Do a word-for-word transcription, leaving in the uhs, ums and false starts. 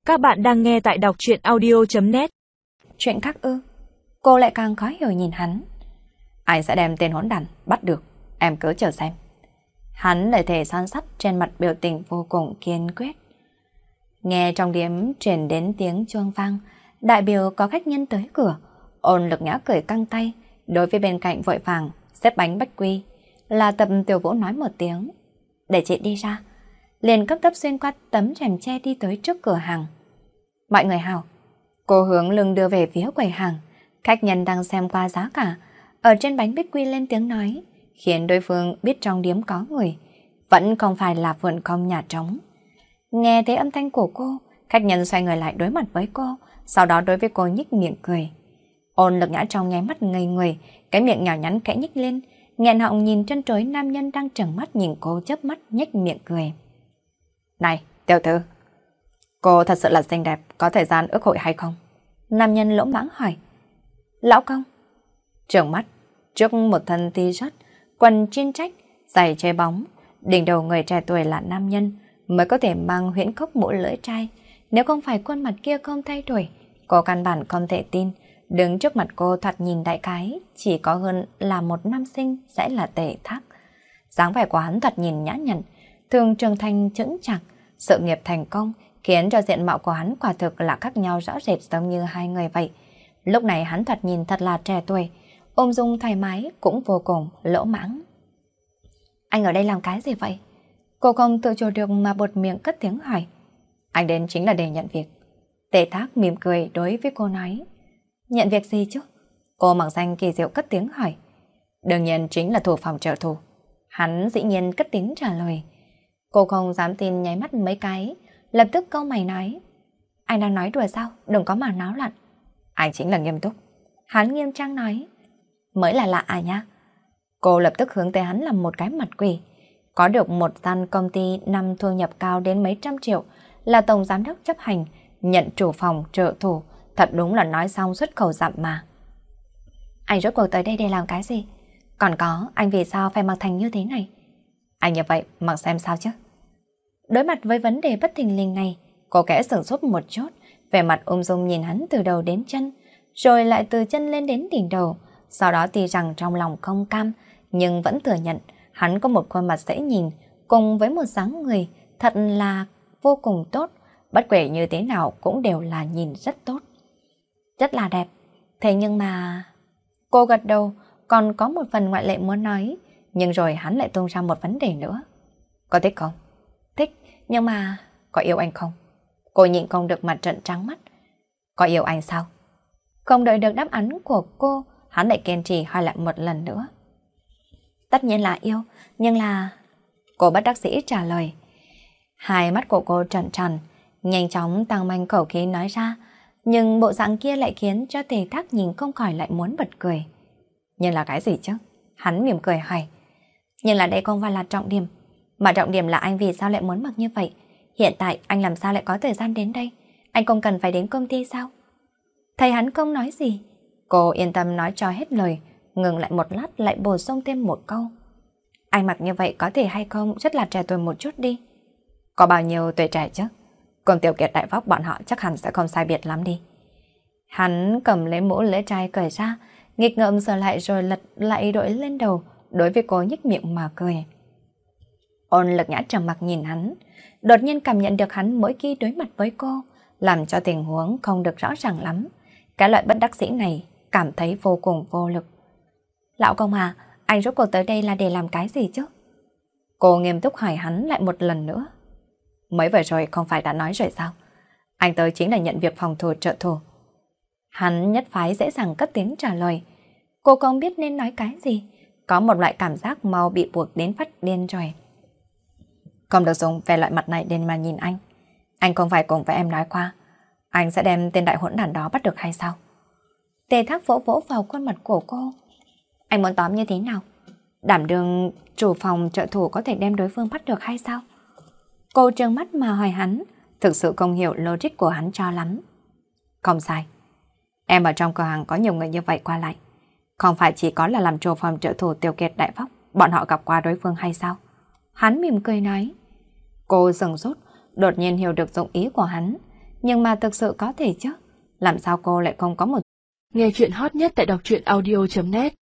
Các bạn đang nghe tại đọc truyện audio chấm net. Chuyện khác ư? Cô lại càng khó hiểu nhìn hắn. Anh sẽ đem tên hỗn đản bắt được, em cứ chờ xem. Hắn lời thề son sắt, trên mặt biểu tình vô cùng kiên quyết. Nghe trong điếm truyền đến tiếng chuông vang, đại biểu có khách nhân tới cửa. Ôn Lực Nhã cười căng tay, đối với bên cạnh vội vàng xếp bánh bách quy, là Tập Tiểu Vũ nói một tiếng, để chị đi ra. Liền cấp tốc xuyên qua tấm rèm che đi tới trước cửa hàng. Mọi người hào. Cô hướng lưng đưa về phía quầy hàng. Khách nhân đang xem qua giá cả, ở trên bánh bích quy lên tiếng nói, khiến đối phương biết trong điếm có người, vẫn không phải là vườn không nhà trống. Nghe thấy âm thanh của cô, khách nhân xoay người lại đối mặt với cô, sau đó đối với cô nhếch miệng cười. Ôn Lực Nhã trong nháy mắt ngây người, cái miệng nhỏ nhắn khẽ nhếch lên, nghẹn họng nhìn chân trối nam nhân đang trừng mắt nhìn cô, chớp mắt nhếch miệng cười. Này, tiểu thư, cô thật sự là xinh đẹp, có thời gian ước hội hay không? Nam nhân lỗ mãng hỏi. Lão công. Trợn mắt, trước một thân t-shirt, quần jean trách, giày chơi bóng, đỉnh đầu người trẻ tuổi là nam nhân, mới có thể mang huyễn khốc mũ lưỡi trai. Nếu không phải khuôn mặt kia không thay đổi, cô căn bản không thể tin, đứng trước mặt cô thoạt nhìn đại cái, chỉ có hơn là một nam sinh sẽ là Tề Thác. Dáng vẻ của hắn thoạt nhìn nhã nhặn, thường trưởng thành chững chạc, sự nghiệp thành công khiến cho diện mạo của hắn quả thực là khác nhau rõ rệt, giống như hai người vậy. Lúc này hắn thoạt nhìn thật là trẻ tuổi, ung dung thoải mái, cũng vô cùng lỗ mãng. Anh ở đây làm cái gì vậy? Cô không tự chủ được mà buột miệng cất tiếng hỏi. Anh đến chính là để nhận việc. Tề Thác mỉm cười đối với cô nói. Nhận việc gì chứ? Cô mặc danh kỳ diệu cất tiếng hỏi. Đương nhiên chính là thủ phòng trợ thủ. Hắn dĩ nhiên cất tiếng trả lời. Cô không dám tin, nháy mắt mấy cái, lập tức câu mày nói. Anh đang nói đùa sao? Đừng có mà náo loạn. Anh chính là nghiêm túc. Hắn nghiêm trang nói. Mới là lạ à nha. Cô lập tức hướng tới hắn làm một cái mặt quỷ. Có được một gian công ty năm thu nhập cao đến mấy trăm triệu, là tổng giám đốc chấp hành, nhận chủ phòng trợ thủ, thật đúng là nói xong xuất khẩu dặm mà. Anh rốt cuộc tới đây để làm cái gì? Còn có, anh vì sao phải mặc thành như thế này? Anh như vậy, mặc xem sao chứ? Đối mặt với vấn đề bất thình lình này, cô kẽ sửng sốt một chút, vẻ mặt ung dung nhìn hắn từ đầu đến chân, rồi lại từ chân lên đến đỉnh đầu. Sau đó tuy rằng trong lòng không cam, nhưng vẫn thừa nhận hắn có một khuôn mặt dễ nhìn, cùng với một dáng người thật là vô cùng tốt, bất kể như thế nào cũng đều là nhìn rất tốt. Rất là đẹp. Thế nhưng mà... Cô gật đầu, còn có một phần ngoại lệ muốn nói, nhưng rồi hắn lại tung ra một vấn đề nữa. Có thích không? Thích, nhưng mà... Có yêu anh không? Cô nhịn không được mặt trợn trắng mắt. Có yêu anh sao? Không đợi được đáp án của cô, hắn lại kiên trì hỏi lại một lần nữa. Tất nhiên là yêu, nhưng là... Cô bất đắc dĩ trả lời. Hai mắt của cô trợn tròn, nhanh chóng tăng mạnh khẩu khí nói ra, nhưng bộ dạng kia lại khiến cho Tề Thác nhìn không khỏi lại muốn bật cười. Nhưng là cái gì chứ? Hắn mỉm cười hỏi. Nhưng là đây không phải là trọng điểm, mà trọng điểm là anh vì sao lại muốn mặc như vậy? Hiện tại anh làm sao lại có thời gian đến đây? Anh không cần phải đến công ty sao? Thấy hắn không nói gì, cô yên tâm nói cho hết lời, ngừng lại một lát lại bổ sung thêm một câu. Anh mặc như vậy có thể hay không rất là trẻ tuổi một chút đi. Có bao nhiêu tuổi trẻ chứ? Còn Tiểu Kiệt Đại Vóc bọn họ chắc hẳn sẽ không sai biệt lắm đi. Hắn cầm lấy mũ lưỡi trai cởi ra, nghịch ngợm sờ lại rồi lật lại đội lên đầu, đối với cô nhếch miệng mà cười. Ôn Lực Nhã trầm mặc nhìn hắn, đột nhiên cảm nhận được hắn mỗi khi đối mặt với cô, làm cho tình huống không được rõ ràng lắm. Cái loại bất đắc dĩ này cảm thấy vô cùng vô lực. Lão công à, anh rốt cuộc tới đây là để làm cái gì chứ? Cô nghiêm túc hỏi hắn lại một lần nữa. Mới vừa rồi không phải đã nói rồi sao? Anh tới chính là nhận việc phòng thủ trợ thủ. Hắn nhất phái dễ dàng cất tiếng trả lời. Cô không biết nên nói cái gì, có một loại cảm giác mau bị buộc đến phát điên rồi. Không được dùng về loại mặt này để mà nhìn anh. Anh không phải cùng với em nói qua, anh sẽ đem tên đại hỗn đản đó bắt được hay sao? Tề Thác vỗ vỗ vào khuôn mặt của cô. Anh muốn tóm như thế nào? Đảm đương chủ phòng trợ thủ có thể đem đối phương bắt được hay sao? Cô trợn mắt mà hỏi hắn, thực sự không hiểu logic của hắn cho lắm. Không sai. Em ở trong cửa hàng có nhiều người như vậy qua lại. Không phải chỉ có là làm chủ phòng trợ thủ Tiểu Kiệt Đại Vóc, bọn họ gặp qua đối phương hay sao? Hắn mỉm cười nói. Cô sững sốt, đột nhiên hiểu được dụng ý của hắn. Nhưng mà thực sự có thể chứ. Làm sao cô lại không có một... Nghe chuyện hot nhất tại đọc truyện audio chấm net